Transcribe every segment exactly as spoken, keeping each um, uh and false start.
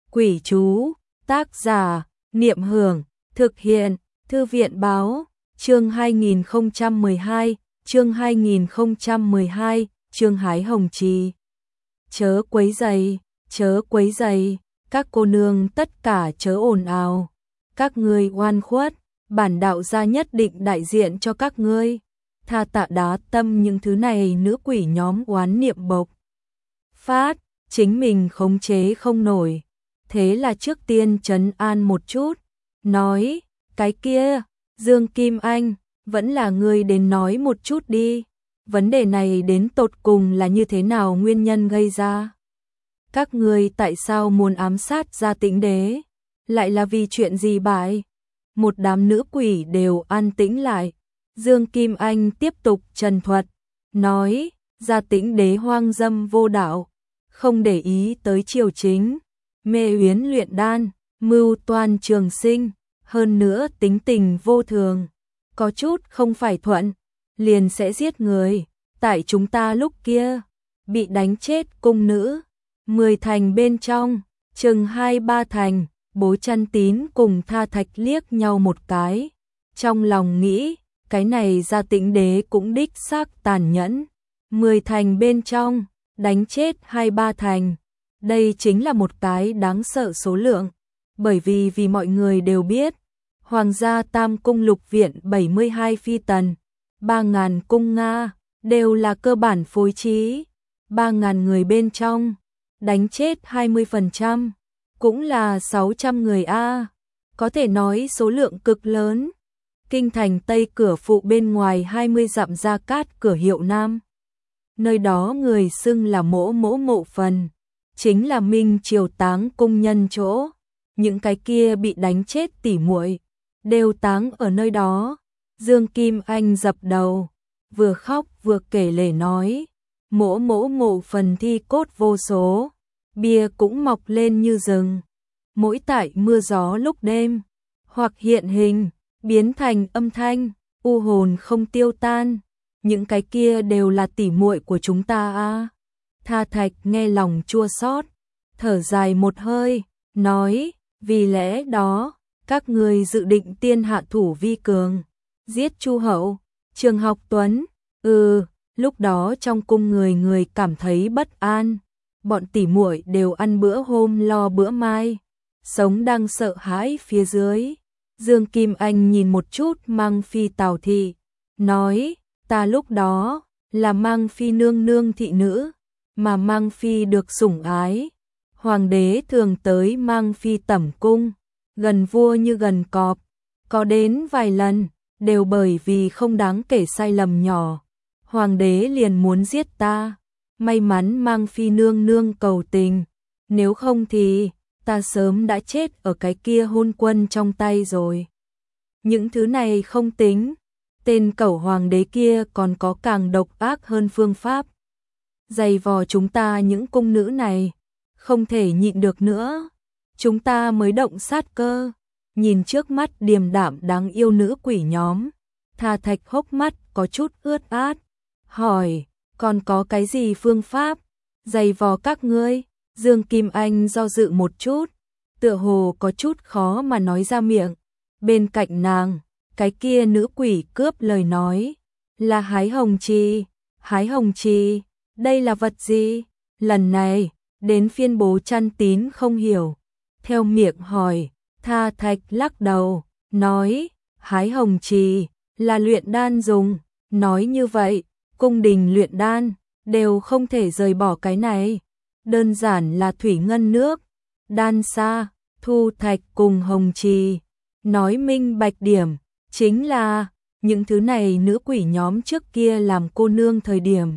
Quỷ chú, tác giả, Niệm Hưởng, thực hiện, Thư viện báo, chương hai nghìn không trăm mười hai, chương hai nghìn không trăm mười hai, chương hái hồng trì. Chớ quấy rầy, chớ quấy rầy, các cô nương tất cả chớ ồn ào. Các ngươi oan khuất, bản đạo gia nhất định đại diện cho các ngươi. Tha tạ đá tâm những thứ này nữ quỷ nhóm oán niệm bộc phát, chính mình khống chế không nổi. Thế là trước tiên trấn an một chút, nói, cái kia, Dương Kim Anh, vẫn là ngươi đến nói một chút đi. Vấn đề này đến tột cùng là như thế nào, nguyên nhân gây ra? Các ngươi tại sao muốn ám sát Gia Tĩnh Đế? Lại là vì chuyện gì bại? Một đám nữ quỷ đều an tĩnh lại. Dương Kim Anh tiếp tục trần thuật, nói, Gia Tĩnh Đế hoang dâm vô đạo, không để ý tới triều chính, mê uyến luyện đan, mưu toan trường sinh, hơn nữa tính tình vô thường, có chút không phải thuận, liền sẽ giết người. Tại chúng ta lúc kia, bị đánh chết cung nữ, mười thành bên trong, chừng hai ba thành, Bố Chăn Tín cùng Tha Thạch liếc nhau một cái, trong lòng nghĩ, cái này Gia Tĩnh Đế cũng đích xác tàn nhẫn, mười thành bên trong, đánh chết hai ba thành, đây chính là một cái đáng sợ số lượng, bởi vì vì mọi người đều biết, Hoàng gia Tam Cung Lục Viện bảy mươi hai phi tần, ba ngàn cung Nga, đều là cơ bản phối trí, ba ngàn người bên trong, đánh chết hai mươi phần trăm, cũng là sáu trăm người A, có thể nói số lượng cực lớn. Kinh thành Tây cửa phụ bên ngoài hai mươi dặm Gia Cát cửa Hiệu Nam. Nơi đó người xưng là mỗ mỗ mộ phần, chính là Minh Triều táng cung nhân chỗ, những cái kia bị đánh chết tỉ muội đều táng ở nơi đó. Dương Kim Anh dập đầu, vừa khóc vừa kể lể nói, mỗ mỗ mộ phần thi cốt vô số, bia cũng mọc lên như rừng, mỗi tại mưa gió lúc đêm, hoặc hiện hình, biến thành âm thanh, u hồn không tiêu tan, những cái kia đều là tỉ muội của chúng ta a. Tha Thạch nghe lòng chua xót, thở dài một hơi, nói, vì lẽ đó, các ngươi dự định tiên hạ thủ vi cường, giết Chu Hậu. Trường Học Tuấn, ừ, lúc đó trong cung người người cảm thấy bất an, bọn tỉ muội đều ăn bữa hôm lo bữa mai, sống đang sợ hãi phía dưới. Dương Kim Anh nhìn một chút Mang Phi Tào Thị, nói, ta lúc đó là Mang Phi nương nương thị nữ, mà Mang Phi được sủng ái. Hoàng đế thường tới Mang Phi tẩm cung, gần vua như gần cọp, có đến vài lần, đều bởi vì không đáng kể sai lầm nhỏ. Hoàng đế liền muốn giết ta, may mắn Mang Phi nương nương cầu tình, nếu không thì ta sớm đã chết ở cái kia hôn quân trong tay rồi. Những thứ này không tính, tên cẩu hoàng đế kia còn có càng độc ác hơn phương pháp. Giày vò chúng ta những cung nữ này, không thể nhịn được nữa. Chúng ta mới động sát cơ, nhìn trước mắt điềm đạm đáng yêu nữ quỷ nhóm. Tha Thạch hốc mắt có chút ướt át, hỏi, còn có cái gì phương pháp? Giày vò các ngươi? Dương Kim Anh do dự một chút, tựa hồ có chút khó mà nói ra miệng. Bên cạnh nàng, cái kia nữ quỷ cướp lời nói, là hái hồng trì. Hái hồng trì, đây là vật gì? Lần này, đến phiên Bố Chăn Tín không hiểu, theo miệng hỏi. Tha Thạch lắc đầu, nói, hái hồng trì là luyện đan dùng. Nói như vậy, cung đình luyện đan đều không thể rời bỏ cái này. Đơn giản là thủy ngân nước, đan sa, thu thạch cùng hồng trì. Nói minh bạch điểm, chính là những thứ này nữ quỷ nhóm trước kia làm cô nương thời điểm.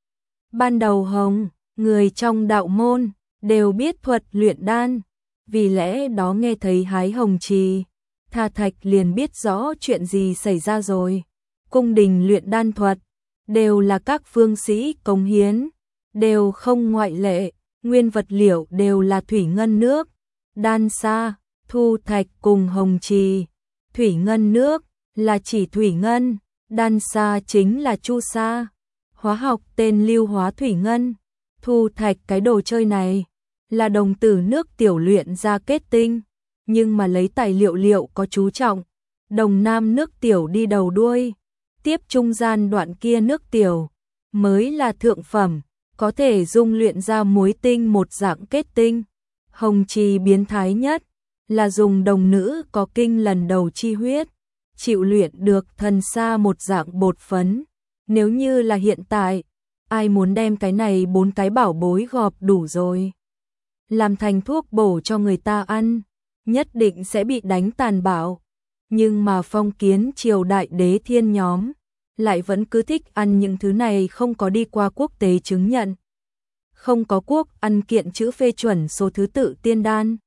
Ban đầu hồng, người trong đạo môn, đều biết thuật luyện đan, vì lẽ đó nghe thấy hái hồng trì, Tha Thạch liền biết rõ chuyện gì xảy ra rồi. Cung đình luyện đan thuật, đều là các phương sĩ cống hiến, đều không ngoại lệ, nguyên vật liệu đều là thủy ngân nước, đan sa, thu thạch cùng hồng trì. Thủy ngân nước là chỉ thủy ngân, đan sa chính là chu sa, hóa học tên lưu hóa thủy ngân. Thu thạch cái đồ chơi này, là đồng tử nước tiểu luyện ra kết tinh, nhưng mà lấy tài liệu liệu có chú trọng, đồng nam nước tiểu đi đầu đuôi, tiếp trung gian đoạn kia nước tiểu mới là thượng phẩm, có thể dung luyện ra muối tinh một dạng kết tinh. Hồng trì biến thái nhất là dùng đồng nữ có kinh lần đầu chi huyết, chịu luyện được thần sa một dạng bột phấn. Nếu như là hiện tại, ai muốn đem cái này bốn cái bảo bối gọp đủ rồi, làm thành thuốc bổ cho người ta ăn, nhất định sẽ bị đánh tàn bạo. Nhưng mà phong kiến triều đại đế thiên nhóm lại vẫn cứ thích ăn những thứ này không có đi qua quốc tế chứng nhận, không có quốc ăn kiện chữ phê chuẩn số thứ tự tiên đan.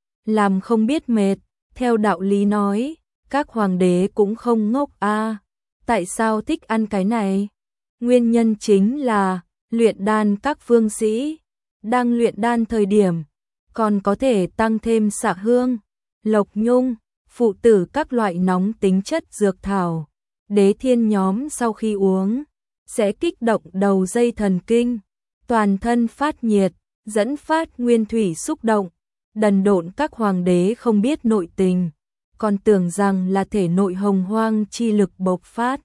Làm không biết mệt, theo đạo lý nói, các hoàng đế cũng không ngốc a, à. Tại sao thích ăn cái này? Nguyên nhân chính là luyện đan các phương sĩ đang luyện đan thời điểm còn có thể tăng thêm xạ hương, lộc nhung, phụ tử các loại nóng tính chất dược thảo. Đế thiên nhóm sau khi uống sẽ kích động đầu dây thần kinh, toàn thân phát nhiệt, dẫn phát nguyên thủy xúc động. Đần độn các hoàng đế không biết nội tình, còn tưởng rằng là thể nội hồng hoang chi lực bộc phát,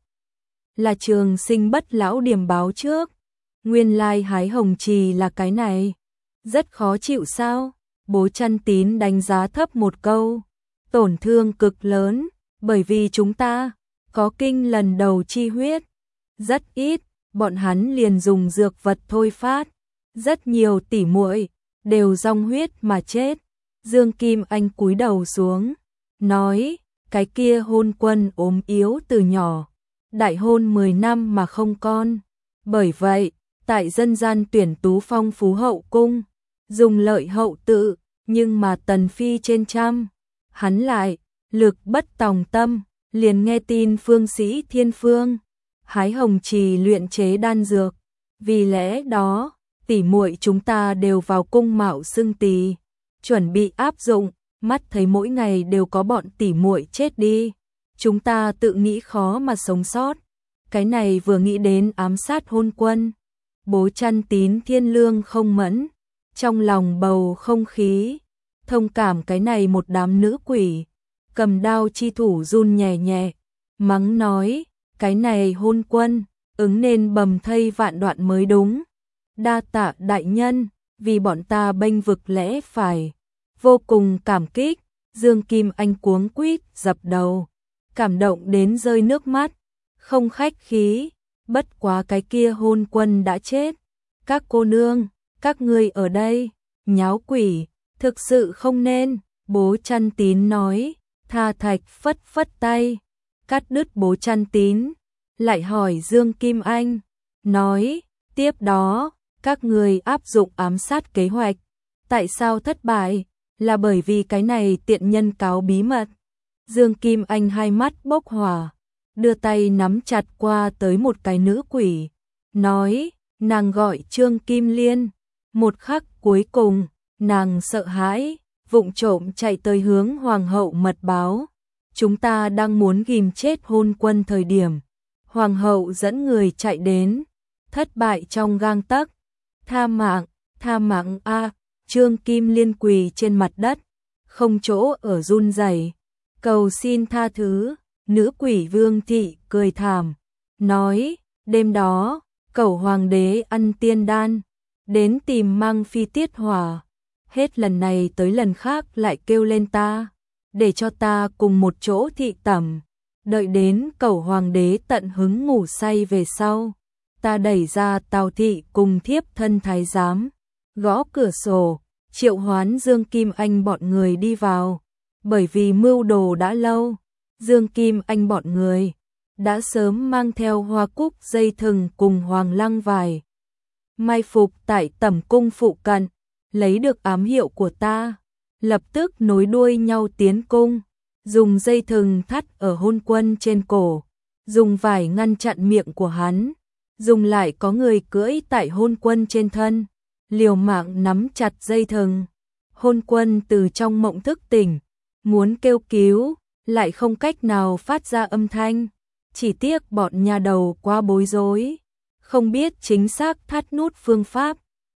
là trường sinh bất lão điểm báo trước. Nguyên lai hái hồng trì là cái này, rất khó chịu sao? Bố Chăn Tín đánh giá thấp một câu, tổn thương cực lớn, bởi vì chúng ta có kinh lần đầu chi huyết, rất ít, bọn hắn liền dùng dược vật thôi phát, rất nhiều tỷ muội đều dòng huyết mà chết. Dương Kim Anh cúi đầu xuống, nói, cái kia hôn quân ốm yếu từ nhỏ, đại hôn mười năm mà không con. Bởi vậy, tại dân gian tuyển tú phong phú hậu cung, dùng lợi hậu tự, nhưng mà tần phi trên trăm, hắn lại, lực bất tòng tâm, liền nghe tin phương sĩ thiên phương hái hồng trì luyện chế đan dược. Vì lẽ đó, tỷ muội chúng ta đều vào cung mạo xưng tỳ, chuẩn bị áp dụng, mắt thấy mỗi ngày đều có bọn tỷ muội chết đi, chúng ta tự nghĩ khó mà sống sót. Cái này vừa nghĩ đến ám sát hôn quân, Bố Chăn Tín thiên lương không mẫn, trong lòng bầu không khí, thông cảm cái này một đám nữ quỷ, cầm đao chi thủ run nhẹ nhẹ, mắng nói, cái này hôn quân, ứng nên bầm thây vạn đoạn mới đúng. Đa tạ đại nhân, vì bọn ta bênh vực lẽ phải, vô cùng cảm kích. Dương Kim Anh cuống quýt dập đầu, cảm động đến rơi nước mắt, không khách khí, bất quá cái kia hôn quân đã chết. Các cô nương, các ngươi ở đây, nháo quỷ, thực sự không nên. Bố Chăn Tín nói, Tha Thạch phất phất tay, cắt đứt Bố Chăn Tín, lại hỏi Dương Kim Anh, nói, tiếp đó, các người áp dụng ám sát kế hoạch, tại sao thất bại? Là bởi vì cái này tiện nhân cáo bí mật. Dương Kim Anh hai mắt bốc hỏa, đưa tay nắm chặt qua tới một cái nữ quỷ, nói, nàng gọi Trương Kim Liên. Một khắc cuối cùng, nàng sợ hãi, vụng trộm chạy tới hướng hoàng hậu mật báo, chúng ta đang muốn ghim chết hôn quân thời điểm, hoàng hậu dẫn người chạy đến, thất bại trong gang tấc. Tha mạng, tha mạng a. Trương Kim Liên quỳ trên mặt đất, không chỗ ở run rẩy, cầu xin tha thứ. Nữ quỷ Vương thị cười thảm, nói, đêm đó, cẩu hoàng đế ăn tiên đan, đến tìm Mang Phi tiết hỏa, hết lần này tới lần khác lại kêu lên ta, để cho ta cùng một chỗ thị tẩm, đợi đến cẩu hoàng đế tận hứng ngủ say về sau, ta đẩy ra Tào thị cùng thiếp thân thái giám, gõ cửa sổ, triệu hoán Dương Kim Anh bọn người đi vào, bởi vì mưu đồ đã lâu, Dương Kim Anh bọn người đã sớm mang theo hoa cúc dây thừng cùng hoàng lăng vải, mai phục tại tẩm cung phụ cận, lấy được ám hiệu của ta, lập tức nối đuôi nhau tiến cung, dùng dây thừng thắt ở hôn quân trên cổ, dùng vải ngăn chặn miệng của hắn, dùng lại có người cưỡi tại hôn quân trên thân, liều mạng nắm chặt dây thừng. Hôn quân từ trong mộng thức tỉnh, muốn kêu cứu, lại không cách nào phát ra âm thanh, chỉ tiếc bọn nhà đầu quá bối rối, không biết chính xác thắt nút phương pháp,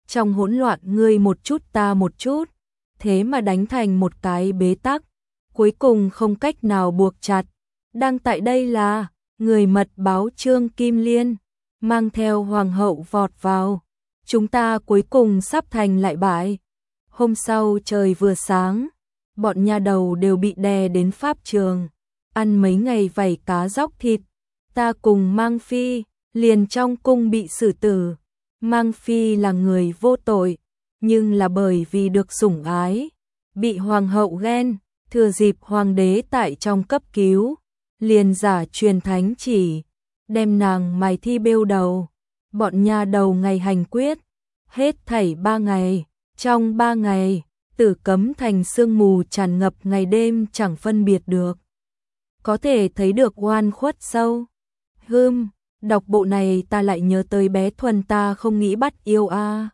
trong hỗn loạn ngươi một chút ta một chút, thế mà đánh thành một cái bế tắc, cuối cùng không cách nào buộc chặt. Đang tại đây là người mật báo Trương Kim Liên, mang theo hoàng hậu vọt vào. Chúng ta cuối cùng sắp thành lại bại. Hôm sau trời vừa sáng, bọn nhà đầu đều bị đè đến pháp trường, ăn mấy ngày vảy cá róc thịt. Ta cùng Mang Phi, liền trong cung bị xử tử. Mang Phi là người vô tội, nhưng là bởi vì được sủng ái, bị hoàng hậu ghen, thừa dịp hoàng đế tại trong cấp cứu, liền giả truyền thánh chỉ, đem nàng mài thi bêu đầu. Bọn nhà đầu ngày hành quyết, hết thảy ba ngày, trong ba ngày, Tử Cấm Thành sương mù tràn ngập ngày đêm chẳng phân biệt được. Có thể thấy được oan khuất sâu. Hưm, đọc bộ này ta lại nhớ tới bé Thuần ta không nghĩ bắt yêu a. À.